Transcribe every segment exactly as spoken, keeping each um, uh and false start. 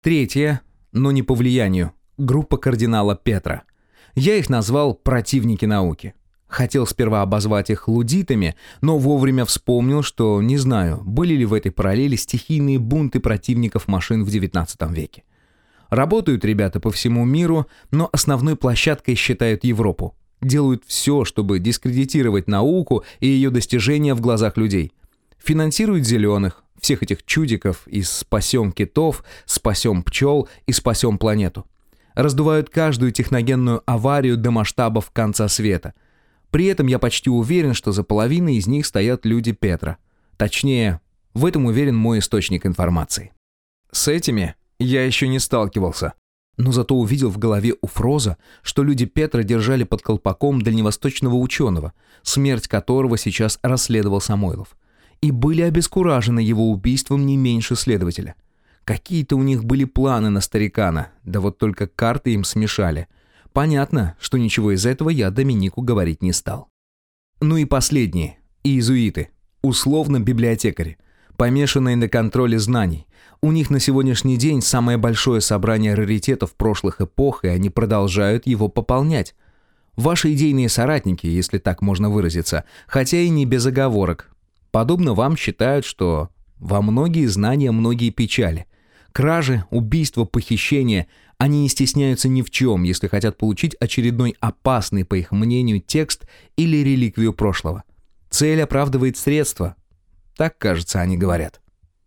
Третье, но не по влиянию, группа кардинала Петра. Я их назвал «противники науки». Хотел сперва обозвать их лудитами, но вовремя вспомнил, что не знаю, были ли в этой параллели стихийные бунты противников машин в девятнадцатом веке. Работают ребята по всему миру, но основной площадкой считают Европу. Делают все, чтобы дискредитировать науку и ее достижения в глазах людей. Финансируют зеленых, всех этих чудиков из «спасем китов», «спасем пчел» и «спасем планету». Раздувают каждую техногенную аварию до масштабов конца света. При этом я почти уверен, что за половиной из них стоят люди Петра. Точнее, в этом уверен мой источник информации. С этими я еще не сталкивался, но зато увидел в голове у Фроза, что люди Петра держали под колпаком дальневосточного ученого, смерть которого сейчас расследовал Самойлов, и были обескуражены его убийством не меньше следователя. Какие-то у них были планы на старикана, да вот только карты им смешали. Понятно, что ничего из этого я Доминику говорить не стал. Ну и последние, иезуиты, условно библиотекари, помешанные на контроле знаний. У них на сегодняшний день самое большое собрание раритетов прошлых эпох, и они продолжают его пополнять. Ваши идейные соратники, если так можно выразиться, хотя и не без оговорок. Подобно вам считают, что во многие знания многие печали. Кражи, убийства, похищения – они не стесняются ни в чем, если хотят получить очередной опасный, по их мнению, текст или реликвию прошлого. Цель оправдывает средства. Так, кажется, они говорят.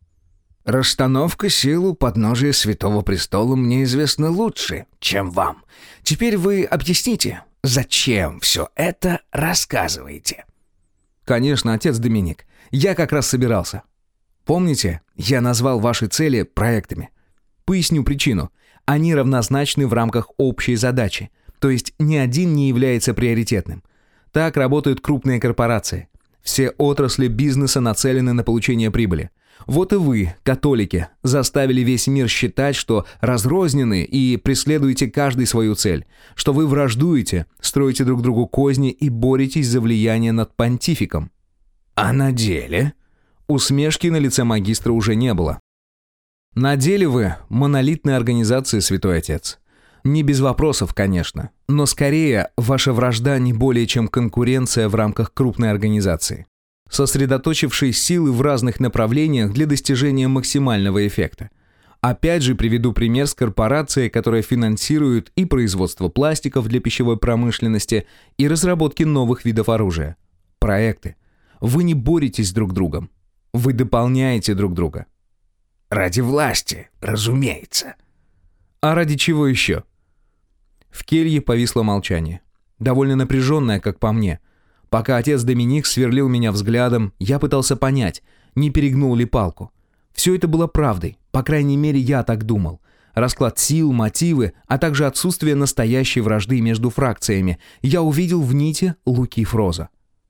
Расстановка сил у подножия Святого Престола мне известна лучше, чем вам. Теперь вы объясните, зачем все это рассказываете? Конечно, отец Доминик. Я как раз собирался. Помните, я назвал ваши цели проектами? Поясню причину. Они равнозначны в рамках общей задачи, то есть ни один не является приоритетным. Так работают крупные корпорации. Все отрасли бизнеса нацелены на получение прибыли. Вот и вы, католики, заставили весь мир считать, что разрознены и преследуете каждый свою цель, что вы враждуете, строите друг другу козни и боретесь за влияние над понтификом. А на деле? Усмешки на лице магистра уже не было. На деле вы монолитная организация, святой отец. Не без вопросов, конечно, но скорее ваша вражда не более чем конкуренция в рамках крупной организации, сосредоточившей силы в разных направлениях для достижения максимального эффекта. Опять же приведу пример с корпорацией, которая финансирует и производство пластиков для пищевой промышленности, и разработки новых видов оружия. Проекты. Вы не боретесь друг с другом. Вы дополняете друг друга. Ради власти, разумеется. А ради чего еще? В келье повисло молчание. Довольно напряженное, как по мне. Пока отец Доминик сверлил меня взглядом, я пытался понять, не перегнул ли палку. Все это было правдой, по крайней мере, я так думал. Расклад сил, мотивы, а также отсутствие настоящей вражды между фракциями я увидел в нити Луки Фроза.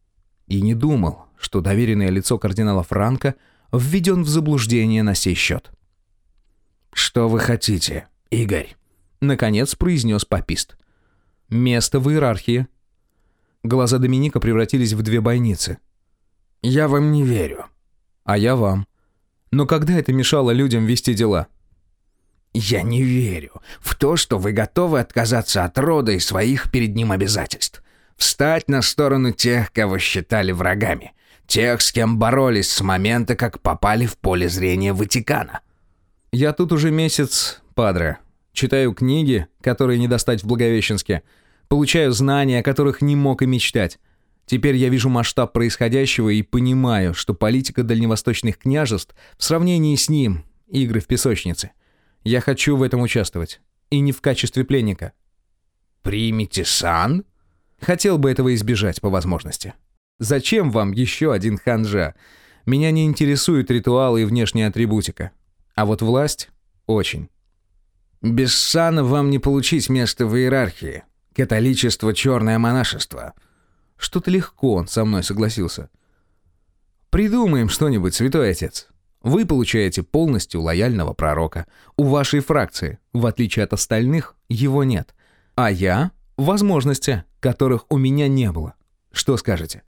И не думал, что доверенное лицо кардинала Франко введен в заблуждение на сей счет. «Что вы хотите, Игорь?» — наконец произнес папист. «Место в иерархии». Глаза Доминика превратились в две бойницы. «Я вам не верю». «А я вам. Но когда это мешало людям вести дела?» «Я не верю в то, что вы готовы отказаться от рода и своих перед ним обязательств. Встать на сторону тех, кого считали врагами. Тех, с кем боролись с момента, как попали в поле зрения Ватикана». «Я тут уже месяц, падре. Читаю книги, которые не достать в Благовещенске. Получаю знания, о которых не мог и мечтать. Теперь я вижу масштаб происходящего и понимаю, что политика дальневосточных княжеств в сравнении с ним — игры в песочнице. Я хочу в этом участвовать. И не в качестве пленника». «Примите сан?» «Хотел бы этого избежать по возможности. Зачем вам еще один ханжа? Меня не интересуют ритуалы и внешняя атрибутика. А вот власть — очень». «Без сана вам не получить место в иерархии. Католичество — черное монашество». Что-то легко он со мной согласился. «Придумаем что-нибудь, святой отец. Вы получаете полностью лояльного пророка. У вашей фракции, в отличие от остальных, его нет. А я — возможности, которых у меня не было. Что скажете?»